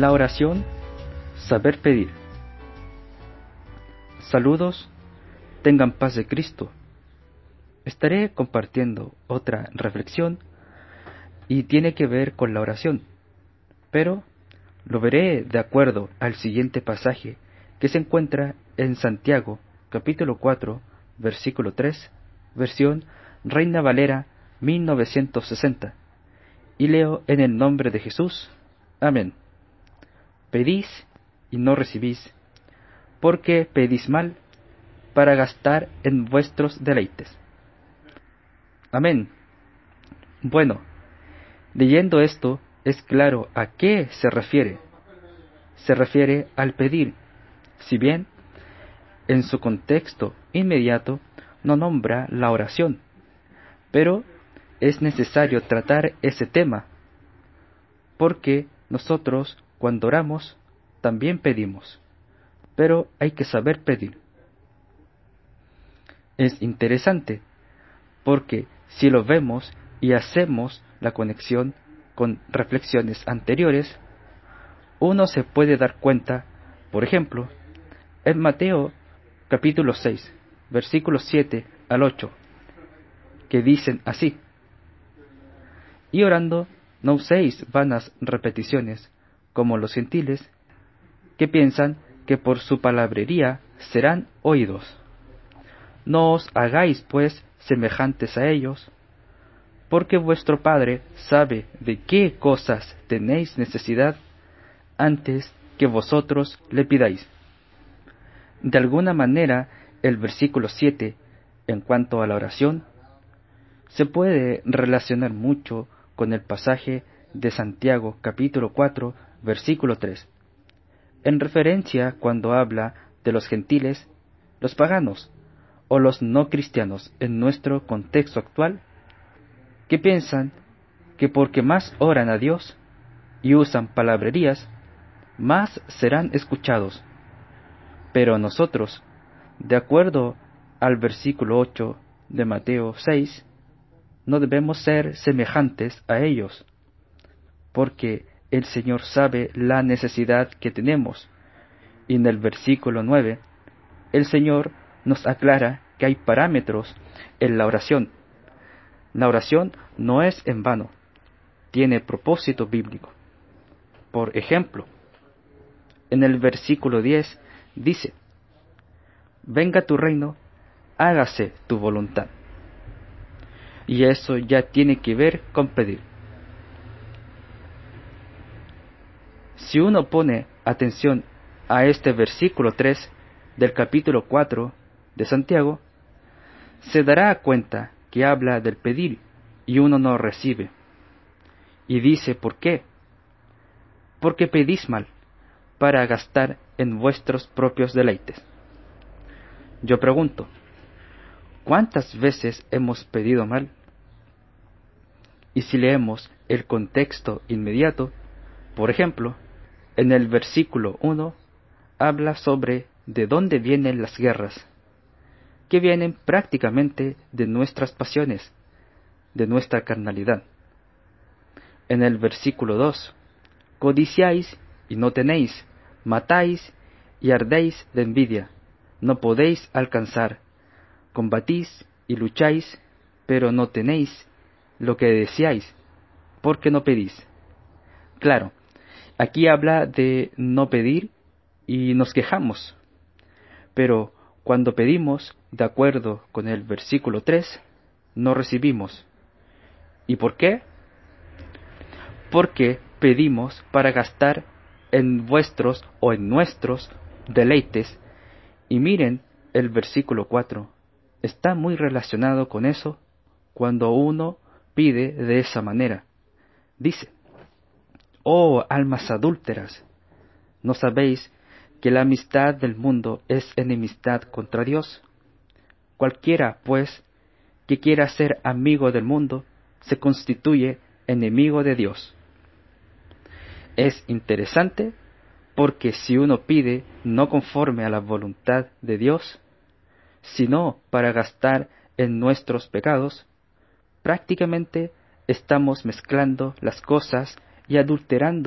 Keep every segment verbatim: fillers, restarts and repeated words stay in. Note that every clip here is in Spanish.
La oración, saber pedir. Saludos, tengan paz de Cristo. Estaré compartiendo otra reflexión y tiene que ver con la oración, pero lo veré de acuerdo al siguiente pasaje que se encuentra en Santiago, capítulo cuatro, versículo tres, versión Reina Valera mil novecientos sesenta, y leo en el nombre de Jesús. Amén. Pedís y no recibís, porque pedís mal, para gastar en vuestros deleites. Amén. Bueno, leyendo esto es claro a qué se refiere. Se refiere al pedir, si bien en su contexto inmediato no nombra la oración, pero es necesario tratar ese tema, porque nosotros cuando oramos también pedimos, pero hay que saber pedir. Es interesante, porque si lo vemos y hacemos la conexión con reflexiones anteriores, uno se puede dar cuenta, por ejemplo, en Mateo capítulo seis, versículos siete al ocho, que dicen así: Y orando, no uséis vanas repeticiones, como los gentiles, que piensan que por su palabrería serán oídos. No os hagáis, pues, semejantes a ellos, porque vuestro Padre sabe de qué cosas tenéis necesidad antes que vosotros le pidáis. De alguna manera, el versículo siete, en cuanto a la oración, se puede relacionar mucho con el pasaje de Santiago capítulo cuatro, versículo tres, en referencia cuando habla de los gentiles, los paganos o los no cristianos en nuestro contexto actual, que piensan que porque más oran a Dios y usan palabrerías, más serán escuchados. Pero nosotros, de acuerdo al versículo ocho de Mateo seis, no debemos ser semejantes a ellos, porque el Señor sabe la necesidad que tenemos. Y en el versículo nueve, el Señor nos aclara que hay parámetros en la oración. La oración no es en vano, tiene propósito bíblico. Por ejemplo, en el versículo diez dice: Venga tu reino, hágase tu voluntad. Y eso ya tiene que ver con pedir. Si uno pone atención a este versículo tres del capítulo cuatro de Santiago, se dará cuenta que habla del pedir y uno no recibe. Y dice ¿por qué? Porque pedís mal, para gastar en vuestros propios deleites. Yo pregunto, ¿cuántas veces hemos pedido mal? Y si leemos el contexto inmediato, por ejemplo, en el versículo uno, habla sobre de dónde vienen las guerras, que vienen prácticamente de nuestras pasiones, de nuestra carnalidad. En el versículo dos, codiciáis y no tenéis, matáis y ardéis de envidia, no podéis alcanzar, combatís y lucháis, pero no tenéis lo que deseáis, porque no pedís. Claro, aquí habla de no pedir y nos quejamos, pero cuando pedimos, de acuerdo con el versículo tres, no recibimos. ¿Y por qué? Porque pedimos para gastar en vuestros o en nuestros deleites. Y miren el versículo cuatro, está muy relacionado con eso cuando uno pide de esa manera. Dice: Oh almas adúlteras, ¿no sabéis que la amistad del mundo es enemistad contra Dios? Cualquiera, pues, que quiera ser amigo del mundo, se constituye enemigo de Dios. Es interesante porque si uno pide no conforme a la voluntad de Dios, sino para gastar en nuestros pecados, prácticamente estamos mezclando las cosas y adulterando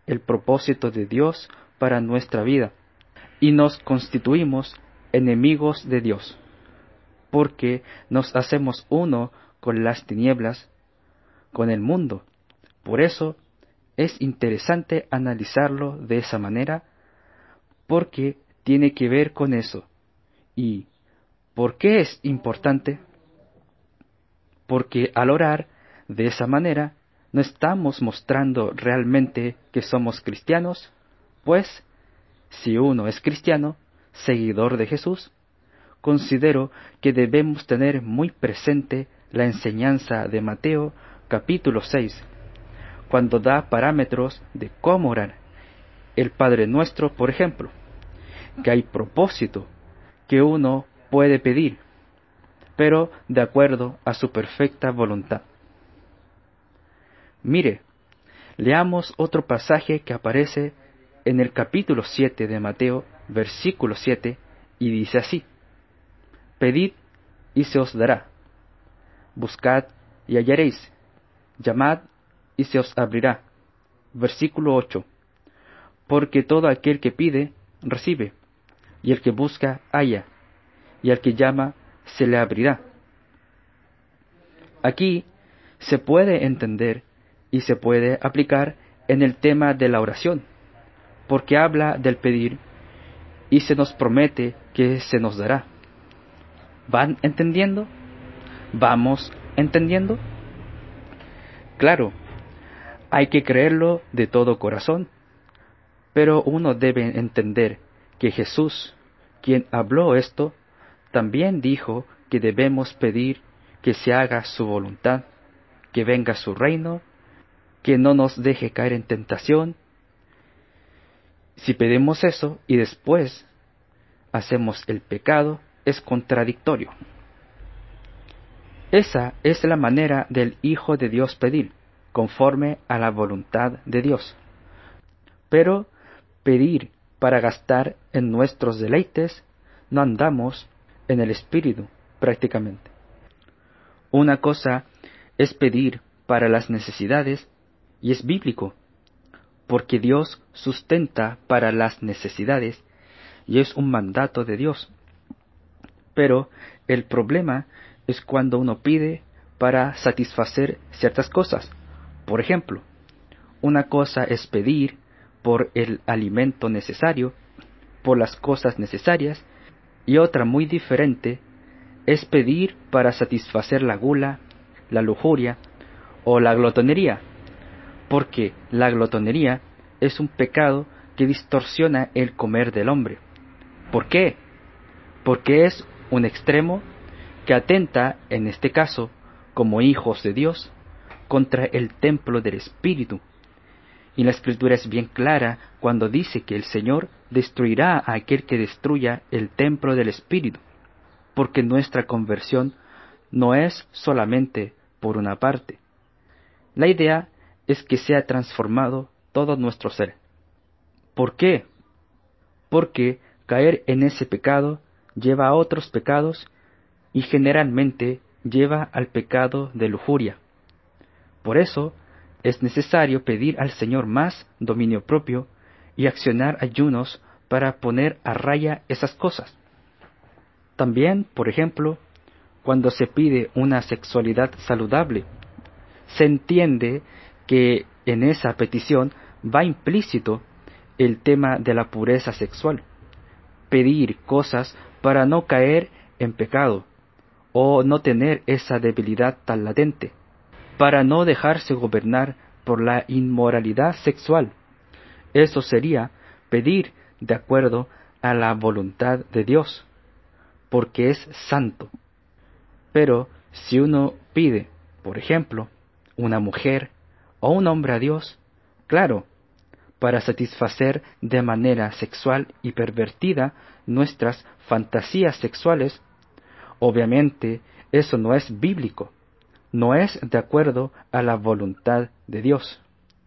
el propósito de Dios para nuestra vida y nos constituimos enemigos de Dios, porque nos hacemos uno con las tinieblas, con el mundo. Por eso es interesante analizarlo de esa manera, porque tiene que ver con eso. ¿Y por qué es importante? Porque al orar de esa manera no estamos mostrando realmente que somos cristianos, pues si uno es cristiano, seguidor de Jesús, considero que debemos tener muy presente la enseñanza de Mateo capítulo seis, cuando da parámetros de cómo orar. El Padre Nuestro, por ejemplo, que hay propósito que uno puede pedir, pero de acuerdo a su perfecta voluntad. Mire, leamos otro pasaje que aparece en el capítulo siete de Mateo, versículo siete, y dice así: Pedid y se os dará, buscad y hallaréis, llamad y se os abrirá. Versículo ocho: Porque todo aquel que pide, recibe, y el que busca, halla, y al que llama, se le abrirá. Aquí se puede entender y se puede aplicar en el tema de la oración, porque habla del pedir y se nos promete que se nos dará. ¿Van entendiendo? ¿Vamos entendiendo? Claro, hay que creerlo de todo corazón, pero uno debe entender que Jesús, quien habló esto, también dijo que debemos pedir que se haga su voluntad, que venga su reino, que no nos deje caer en tentación. Si pedimos eso y después hacemos el pecado, es contradictorio. Esa es la manera del Hijo de Dios pedir, conforme a la voluntad de Dios. Pero pedir para gastar en nuestros deleites, no andamos en el Espíritu prácticamente. Una cosa es pedir para las necesidades, y es bíblico, porque Dios sustenta para las necesidades, y es un mandato de Dios. Pero el problema es cuando uno pide para satisfacer ciertas cosas. Por ejemplo, una cosa es pedir por el alimento necesario, por las cosas necesarias, y otra muy diferente es pedir para satisfacer la gula, la lujuria o la glotonería, porque la glotonería es un pecado que distorsiona el comer del hombre. ¿Por qué? Porque es un extremo que atenta, en este caso, como hijos de Dios, contra el templo del Espíritu. Y la Escritura es bien clara cuando dice que el Señor destruirá a aquel que destruya el templo del Espíritu, porque nuestra conversión no es solamente por una parte. La idea es que sea transformado todo nuestro ser. ¿Por qué? Porque caer en ese pecado lleva a otros pecados y generalmente lleva al pecado de lujuria. Por eso es necesario pedir al Señor más dominio propio y accionar ayunos para poner a raya esas cosas. También, por ejemplo, cuando se pide una sexualidad saludable, se entiende que en esa petición va implícito el tema de la pureza sexual, pedir cosas para no caer en pecado o no tener esa debilidad tan latente, para no dejarse gobernar por la inmoralidad sexual. Eso sería pedir de acuerdo a la voluntad de Dios, porque es santo. Pero si uno pide, por ejemplo, una mujer o un hombre a Dios, claro, para satisfacer de manera sexual y pervertida nuestras fantasías sexuales, obviamente eso no es bíblico, no es de acuerdo a la voluntad de Dios.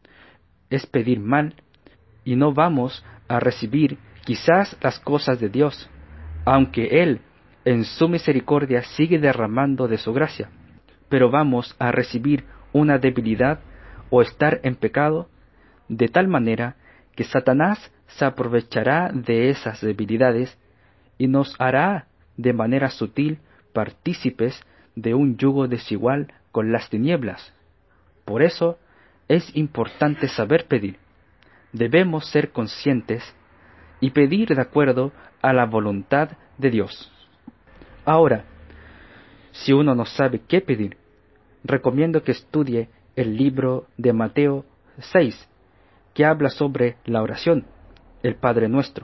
Es pedir mal y no vamos a recibir quizás las cosas de Dios, aunque Él en su misericordia sigue derramando de su gracia, pero vamos a recibir una debilidad o estar en pecado de tal manera que Satanás se aprovechará de esas debilidades y nos hará de manera sutil partícipes de un yugo desigual con las tinieblas. Por eso es importante saber pedir. Debemos ser conscientes y pedir de acuerdo a la voluntad de Dios. Ahora, si uno no sabe qué pedir, recomiendo que estudie el libro de Mateo seis, que habla sobre la oración, el Padre Nuestro.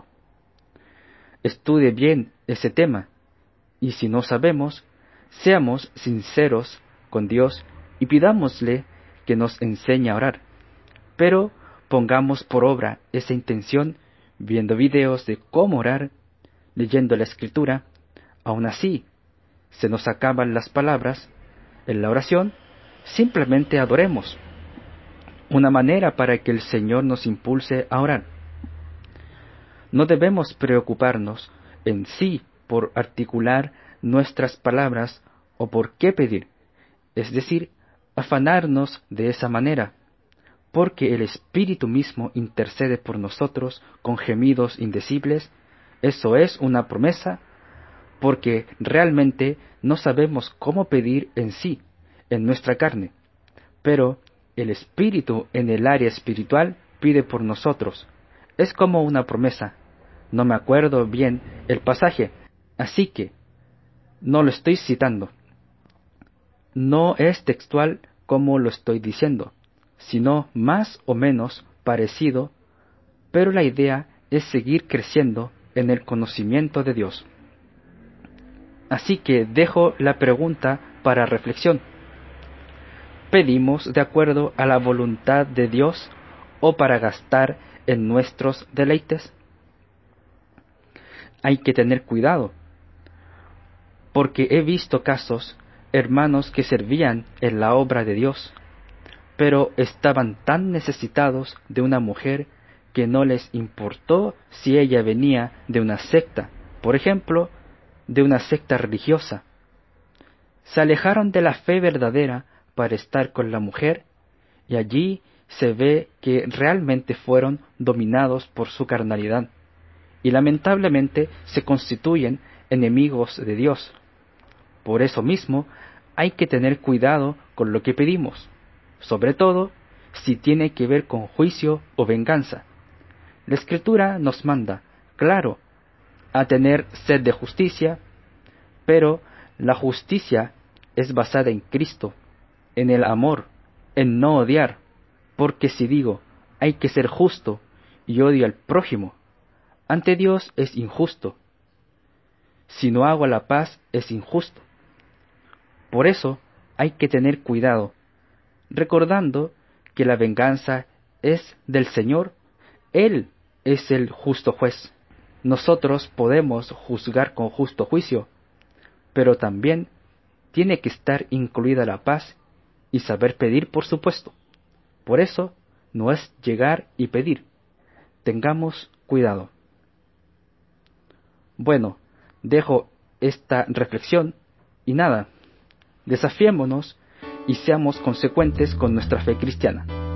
Estudie bien ese tema, y si no sabemos, seamos sinceros con Dios y pidámosle que nos enseñe a orar. Pero pongamos por obra esa intención viendo videos de cómo orar, leyendo la Escritura. Aún así, se nos acaban las palabras en la oración, simplemente adoremos. Una manera para que el Señor nos impulse a orar. No debemos preocuparnos en sí por articular nuestras palabras o por qué pedir, es decir, afanarnos de esa manera, porque el Espíritu mismo intercede por nosotros con gemidos indecibles. Eso es una promesa, porque realmente no sabemos cómo pedir en sí, en nuestra carne, pero el Espíritu en el área espiritual pide por nosotros. Es como una promesa. No me acuerdo bien el pasaje, así que no lo estoy citando. No es textual como lo estoy diciendo, sino más o menos parecido, pero la idea es seguir creciendo en el conocimiento de Dios. Así que dejo la pregunta para reflexión. ¿Pedimos de acuerdo a la voluntad de Dios o para gastar en nuestros deleites? Hay que tener cuidado, porque he visto casos, hermanos que servían en la obra de Dios, pero estaban tan necesitados de una mujer que no les importó si ella venía de una secta, por ejemplo, de una secta religiosa. Se alejaron de la fe verdadera para estar con la mujer, y allí se ve que realmente fueron dominados por su carnalidad, y lamentablemente se constituyen enemigos de Dios. Por eso mismo hay que tener cuidado con lo que pedimos, sobre todo si tiene que ver con juicio o venganza. La Escritura nos manda, claro, a tener sed de justicia, pero la justicia es basada en Cristo, en el amor, en no odiar, porque si digo, hay que ser justo y odio al prójimo, ante Dios es injusto. Si no hago la paz, es injusto. Por eso hay que tener cuidado, recordando que la venganza es del Señor. Él es el justo juez. Nosotros podemos juzgar con justo juicio, pero también tiene que estar incluida la paz y saber pedir, por supuesto. Por eso no es llegar y pedir. Tengamos cuidado. Bueno, dejo esta reflexión y nada, desafiémonos y seamos consecuentes con nuestra fe cristiana.